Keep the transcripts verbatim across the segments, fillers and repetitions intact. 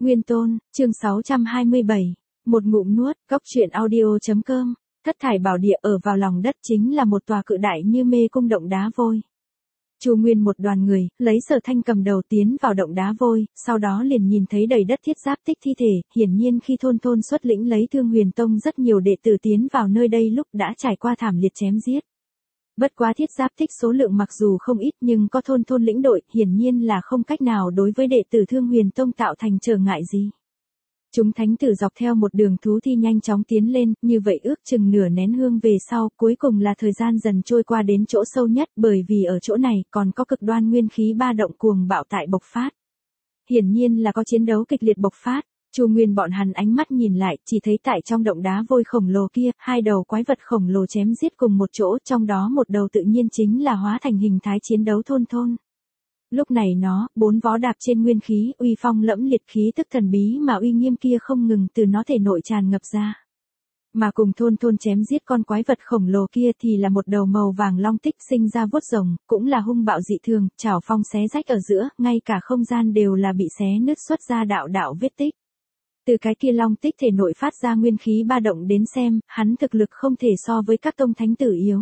Nguyên Tôn, chương sáu trăm hai mươi bảy. Một ngụm nuốt, cóc truyện audio.com. Thất thải bảo địa ở vào lòng đất chính là một tòa cự đại như mê cung động đá vôi. Chu Nguyên một đoàn người, lấy Sở Thanh cầm đầu tiến vào động đá vôi, sau đó liền nhìn thấy đầy đất thiết giáp tích thi thể, hiển nhiên khi thôn thôn xuất lĩnh lấy Thương Huyền Tông rất nhiều đệ tử tiến vào nơi đây lúc đã trải qua thảm liệt chém giết. Bất quá thiết giáp tích số lượng mặc dù không ít nhưng có thôn thôn lĩnh đội, hiển nhiên là không cách nào đối với đệ tử Thương Huyền Tông tạo thành trở ngại gì. Chúng thánh tử dọc theo một đường thú thi nhanh chóng tiến lên, như vậy ước chừng nửa nén hương về sau, cuối cùng là thời gian dần trôi qua đến chỗ sâu nhất, bởi vì ở chỗ này còn có cực đoan nguyên khí ba động cuồng bạo tại bộc phát. Hiển nhiên là có chiến đấu kịch liệt bộc phát. Chu Nguyên bọn hắn ánh mắt nhìn lại, chỉ thấy tại trong động đá vôi khổng lồ kia, hai đầu quái vật khổng lồ chém giết cùng một chỗ, trong đó một đầu tự nhiên chính là hóa thành hình thái chiến đấu thôn thôn. Lúc này nó, bốn vó đạp trên nguyên khí, uy phong lẫm liệt khí tức thần bí mà uy nghiêm kia không ngừng từ nó thể nội tràn ngập ra. Mà cùng thôn thôn chém giết con quái vật khổng lồ kia thì là một đầu màu vàng long tích sinh ra vuốt rồng, cũng là hung bạo dị thường, chảo phong xé rách ở giữa, ngay cả không gian đều là bị xé nứt xuất ra đạo đạo vết tích. Từ cái kia long tích thể nội phát ra nguyên khí ba động đến xem, hắn thực lực không thể so với các tông thánh tử yếu.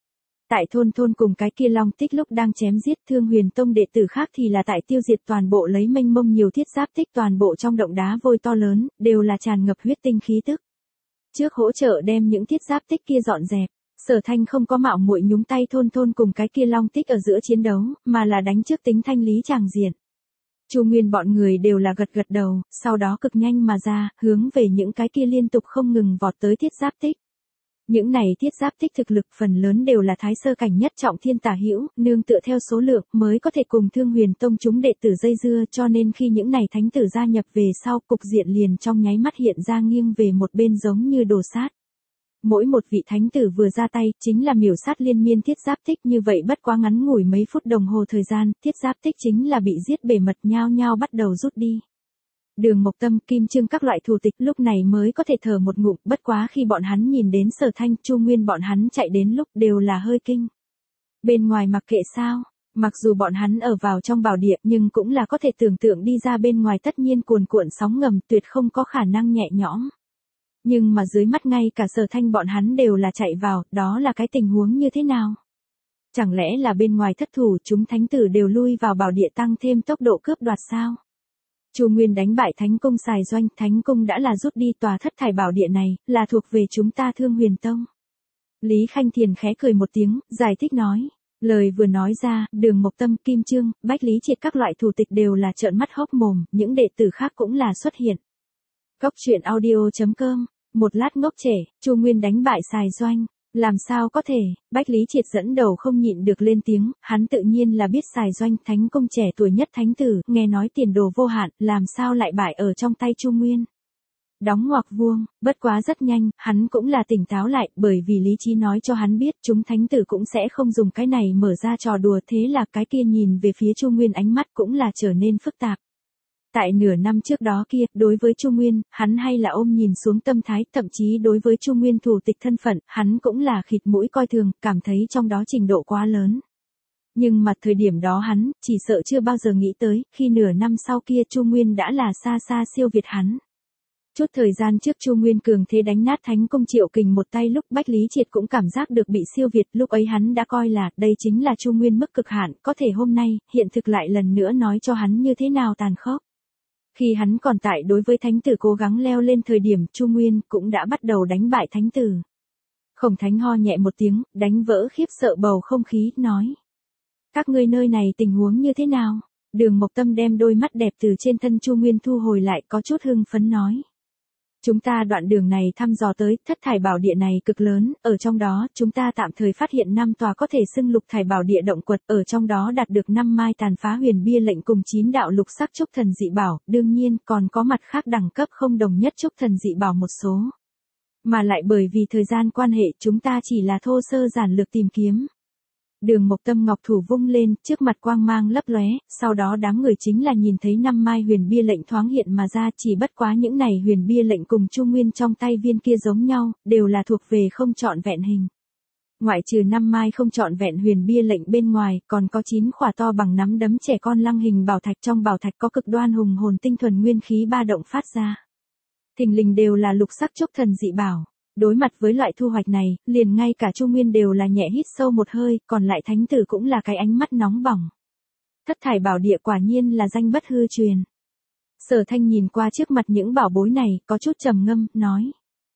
Tại thôn thôn cùng cái kia long tích lúc đang chém giết Thương Huyền Tông đệ tử khác thì là tại tiêu diệt toàn bộ lấy mênh mông nhiều thiết giáp tích toàn bộ trong động đá vôi to lớn, đều là tràn ngập huyết tinh khí tức. Trước hỗ trợ đem những thiết giáp tích kia dọn dẹp, Sở Thanh không có mạo muội nhúng tay thôn thôn cùng cái kia long tích ở giữa chiến đấu, mà là đánh trước tính thanh lý tràng diện. Chu Nguyên bọn người đều là gật gật đầu, sau đó cực nhanh mà ra, hướng về những cái kia liên tục không ngừng vọt tới thiết giáp tích. Những này thiết giáp tích thực lực phần lớn đều là thái sơ cảnh nhất trọng thiên tả hữu, nương tựa theo số lượng mới có thể cùng Thương Huyền Tông chúng đệ tử dây dưa, cho nên khi những này thánh tử gia nhập về sau, cục diện liền trong nháy mắt hiện ra nghiêng về một bên giống như đồ sát. Mỗi một vị thánh tử vừa ra tay, chính là miểu sát liên miên thiết giáp tích, như vậy bất quá ngắn ngủi mấy phút đồng hồ thời gian, thiết giáp tích chính là bị giết bề mật nhao nhao bắt đầu rút đi. Đường Mộc Tâm, Kim Trương các loại thủ tịch lúc này mới có thể thở một ngụm, bất quá khi bọn hắn nhìn đến Sở Thanh, Chu Nguyên bọn hắn chạy đến lúc đều là hơi kinh. Bên ngoài mặc kệ sao, mặc dù bọn hắn ở vào trong bảo địa nhưng cũng là có thể tưởng tượng đi ra bên ngoài tất nhiên cuồn cuộn sóng ngầm tuyệt không có khả năng nhẹ nhõm. Nhưng mà dưới mắt ngay cả Sở Thanh bọn hắn đều là chạy vào, đó là cái tình huống như thế nào? Chẳng lẽ là bên ngoài thất thủ chúng thánh tử đều lui vào bảo địa tăng thêm tốc độ cướp đoạt sao? Chu Nguyên đánh bại Thánh Cung xài doanh, Thánh Cung đã là rút đi tòa thất thải bảo địa này, là thuộc về chúng ta Thương Huyền Tông. Lý Khanh Thiền khẽ cười một tiếng, giải thích nói. Lời vừa nói ra, Đường Mộc Tâm, Kim Trương, Bách Lý Triệt các loại thủ tịch đều là trợn mắt hốc mồm, những đệ tử khác cũng là xuất hiện. Cóc truyện audio.com. Một lát ngốc trẻ, Chu Nguyên đánh bại xài doanh. Làm sao có thể, Bách Lý Triệt dẫn đầu không nhịn được lên tiếng, hắn tự nhiên là biết xài doanh Thánh Cung trẻ tuổi nhất thánh tử, nghe nói tiền đồ vô hạn, làm sao lại bại ở trong tay Chu Nguyên. Đóng ngoặc vuông, bất quá rất nhanh, hắn cũng là tỉnh táo lại, bởi vì lý trí nói cho hắn biết chúng thánh tử cũng sẽ không dùng cái này mở ra trò đùa, thế là cái kia nhìn về phía Chu Nguyên ánh mắt cũng là trở nên phức tạp. Tại nửa năm trước đó kia, đối với Chu Nguyên, hắn hay là ôm nhìn xuống tâm thái, thậm chí đối với Chu Nguyên thủ tịch thân phận, hắn cũng là khịt mũi coi thường, cảm thấy trong đó trình độ quá lớn. Nhưng mà thời điểm đó hắn, chỉ sợ chưa bao giờ nghĩ tới, khi nửa năm sau kia Chu Nguyên đã là xa xa siêu việt hắn. Chút thời gian trước Chu Nguyên cường thế đánh nát Thánh Cung Triệu Kình một tay lúc Bách Lý Triệt cũng cảm giác được bị siêu việt, lúc ấy hắn đã coi là, đây chính là Chu Nguyên mức cực hạn, có thể hôm nay, hiện thực lại lần nữa nói cho hắn như thế nào tàn khốc. Khi hắn còn tại đối với thánh tử cố gắng leo lên thời điểm, Chu Nguyên cũng đã bắt đầu đánh bại thánh tử. Khổng Thánh ho nhẹ một tiếng, đánh vỡ khiếp sợ bầu không khí, nói. Các ngươi nơi này tình huống như thế nào? Đường Mộc Tâm đem đôi mắt đẹp từ trên thân Chu Nguyên thu hồi lại, có chút hưng phấn nói. Chúng ta đoạn đường này thăm dò tới, thất thải bảo địa này cực lớn, ở trong đó, chúng ta tạm thời phát hiện năm tòa có thể xưng lục thải bảo địa động quật, ở trong đó đạt được năm mai tàn phá huyền bia lệnh cùng chín đạo lục sắc trúc thần dị bảo, đương nhiên, còn có mặt khác đẳng cấp không đồng nhất trúc thần dị bảo một số. Mà lại bởi vì thời gian quan hệ, chúng ta chỉ là thô sơ giản lược tìm kiếm. Đường Mộc Tâm ngọc thủ vung lên, trước mặt quang mang lấp lóe, sau đó đám người chính là nhìn thấy năm mai huyền bia lệnh thoáng hiện mà ra, chỉ bất quá những này huyền bia lệnh cùng Chu Nguyên trong tay viên kia giống nhau, đều là thuộc về không trọn vẹn hình. Ngoại trừ năm mai không trọn vẹn huyền bia lệnh bên ngoài, còn có chín khỏa to bằng nắm đấm trẻ con lăng hình bảo thạch, trong bảo thạch có cực đoan hùng hồn tinh thuần nguyên khí ba động phát ra. Thình lình đều là lục sắc chốc thần dị bảo. Đối mặt với loại thu hoạch này, liền ngay cả Chu Nguyên đều là nhẹ hít sâu một hơi, còn lại thánh tử cũng là cái ánh mắt nóng bỏng. Thất thải bảo địa quả nhiên là danh bất hư truyền. Sở Thanh nhìn qua trước mặt những bảo bối này, có chút trầm ngâm, nói.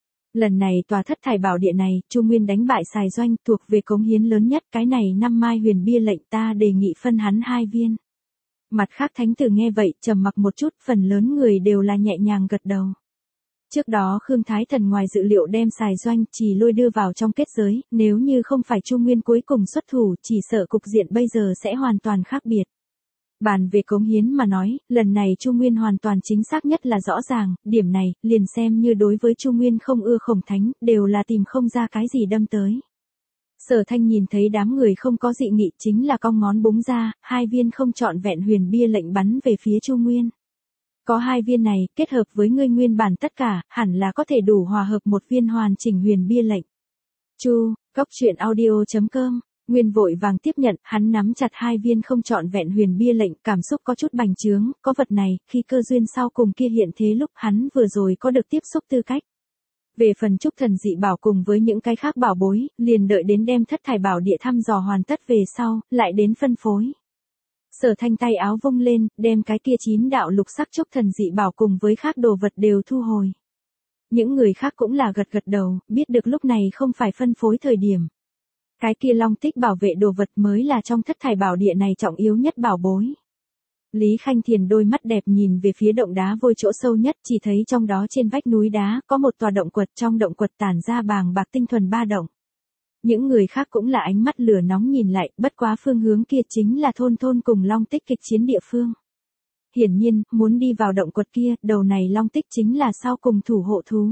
Lần này tòa thất thải bảo địa này, Chu Nguyên đánh bại Sài Doanh, thuộc về cống hiến lớn nhất, cái này năm mai huyền bia lệnh ta đề nghị phân hắn hai viên. Mặt khác thánh tử nghe vậy, trầm mặc một chút, phần lớn người đều là nhẹ nhàng gật đầu. Trước đó Khương Thái Thần ngoài dự liệu đem Sài Doanh Trì Lôi đưa vào trong kết giới, nếu như không phải Chu Nguyên cuối cùng xuất thủ, chỉ sợ cục diện bây giờ sẽ hoàn toàn khác biệt. Bàn về cống hiến mà nói, lần này Chu Nguyên hoàn toàn chính xác nhất là rõ ràng, điểm này, liền xem như đối với Chu Nguyên không ưa Khổng Thánh, đều là tìm không ra cái gì đâm tới. Sở Thanh nhìn thấy đám người không có dị nghị, chính là cong ngón búng ra, hai viên không trọn vẹn huyền bia lệnh bắn về phía Chu Nguyên. Có hai viên này, kết hợp với ngươi nguyên bản tất cả, hẳn là có thể đủ hòa hợp một viên hoàn chỉnh huyền bia lệnh. Chu, Cốc Truyện Audio chấm com. Nguyên vội vàng tiếp nhận, hắn nắm chặt hai viên không trọn vẹn huyền bia lệnh, cảm xúc có chút bành trướng, có vật này, khi cơ duyên sau cùng kia hiện thế lúc hắn vừa rồi có được tiếp xúc tư cách. Về phần trúc thần dị bảo cùng với những cái khác bảo bối, liền đợi đến đem thất thải bảo địa thăm dò hoàn tất về sau, lại đến phân phối. Sở Thanh tay áo vung lên, đem cái kia chín đạo lục sắc trúc thần dị bảo cùng với khác đồ vật đều thu hồi. Những người khác cũng là gật gật đầu, biết được lúc này không phải phân phối thời điểm. Cái kia long tích bảo vệ đồ vật mới là trong thất thải bảo địa này trọng yếu nhất bảo bối. Lý Khanh Thiền đôi mắt đẹp nhìn về phía động đá vôi chỗ sâu nhất, chỉ thấy trong đó trên vách núi đá có một tòa động quật, trong động quật tản ra bàng bạc tinh thuần ba động. Những người khác cũng là ánh mắt lửa nóng nhìn lại, bất quá phương hướng kia chính là thôn thôn cùng long tích kịch chiến địa phương. Hiển nhiên, muốn đi vào động quật kia, đầu này long tích chính là sau cùng thủ hộ thú.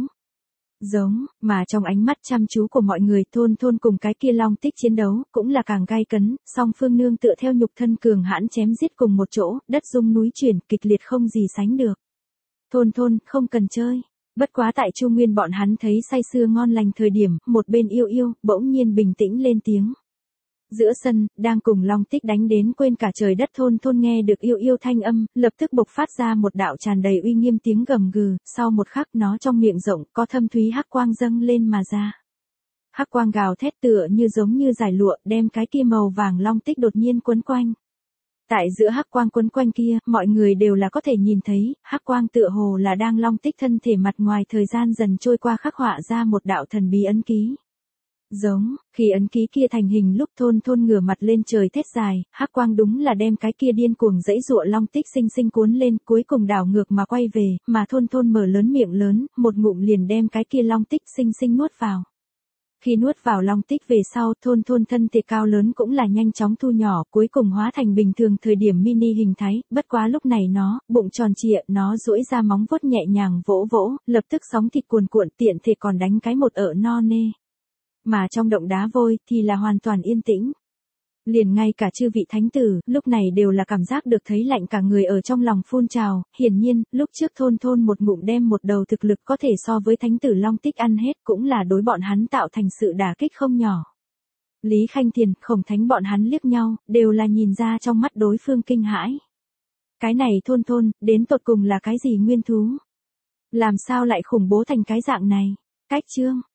Giống, mà trong ánh mắt chăm chú của mọi người, thôn thôn cùng cái kia long tích chiến đấu, cũng là càng gay cấn, song phương nương tựa theo nhục thân cường hãn chém giết cùng một chỗ, đất rung núi chuyển, kịch liệt không gì sánh được. Thôn thôn, không cần chơi. Bất quá tại Chu Nguyên bọn hắn thấy say sưa ngon lành thời điểm, một bên yêu yêu, bỗng nhiên bình tĩnh lên tiếng. Giữa sân, đang cùng long tích đánh đến quên cả trời đất thôn thôn nghe được yêu yêu thanh âm, lập tức bộc phát ra một đạo tràn đầy uy nghiêm tiếng gầm gừ, sau một khắc nó trong miệng rộng có thâm thúy hắc quang dâng lên mà ra. Hắc quang gào thét tựa như giống như giải lụa, đem cái kia màu vàng long tích đột nhiên quấn quanh. Tại giữa hắc quang quấn quanh kia, mọi người đều là có thể nhìn thấy, hắc quang tựa hồ là đang long tích thân thể mặt ngoài thời gian dần trôi qua khắc họa ra một đạo thần bí ấn ký. Giống, khi ấn ký kia thành hình lúc thôn thôn ngửa mặt lên trời thét dài, hắc quang đúng là đem cái kia điên cuồng dãy dụa long tích sinh sinh cuốn lên, cuối cùng đảo ngược mà quay về, mà thôn thôn mở lớn miệng lớn, một ngụm liền đem cái kia long tích sinh sinh nuốt vào. Khi nuốt vào long tích về sau, thôn thôn thân thể cao lớn cũng là nhanh chóng thu nhỏ, cuối cùng hóa thành bình thường thời điểm mini hình thái, bất quá lúc này nó, bụng tròn trịa, nó duỗi ra móng vuốt nhẹ nhàng vỗ vỗ, lập tức sóng thịt cuồn cuộn, tiện thể còn đánh cái một ợ no nê. Mà trong động đá vôi, thì là hoàn toàn yên tĩnh. Liền ngay cả chư vị thánh tử, lúc này đều là cảm giác được thấy lạnh cả người ở trong lòng phun trào, hiển nhiên, lúc trước thôn thôn một ngụm đem một đầu thực lực có thể so với thánh tử long tích ăn hết, cũng là đối bọn hắn tạo thành sự đả kích không nhỏ. Lý Khanh Thiền, Khổng Thánh bọn hắn liếc nhau, đều là nhìn ra trong mắt đối phương kinh hãi. Cái này thôn thôn, đến tột cùng là cái gì nguyên thú? Làm sao lại khủng bố thành cái dạng này? Cách chương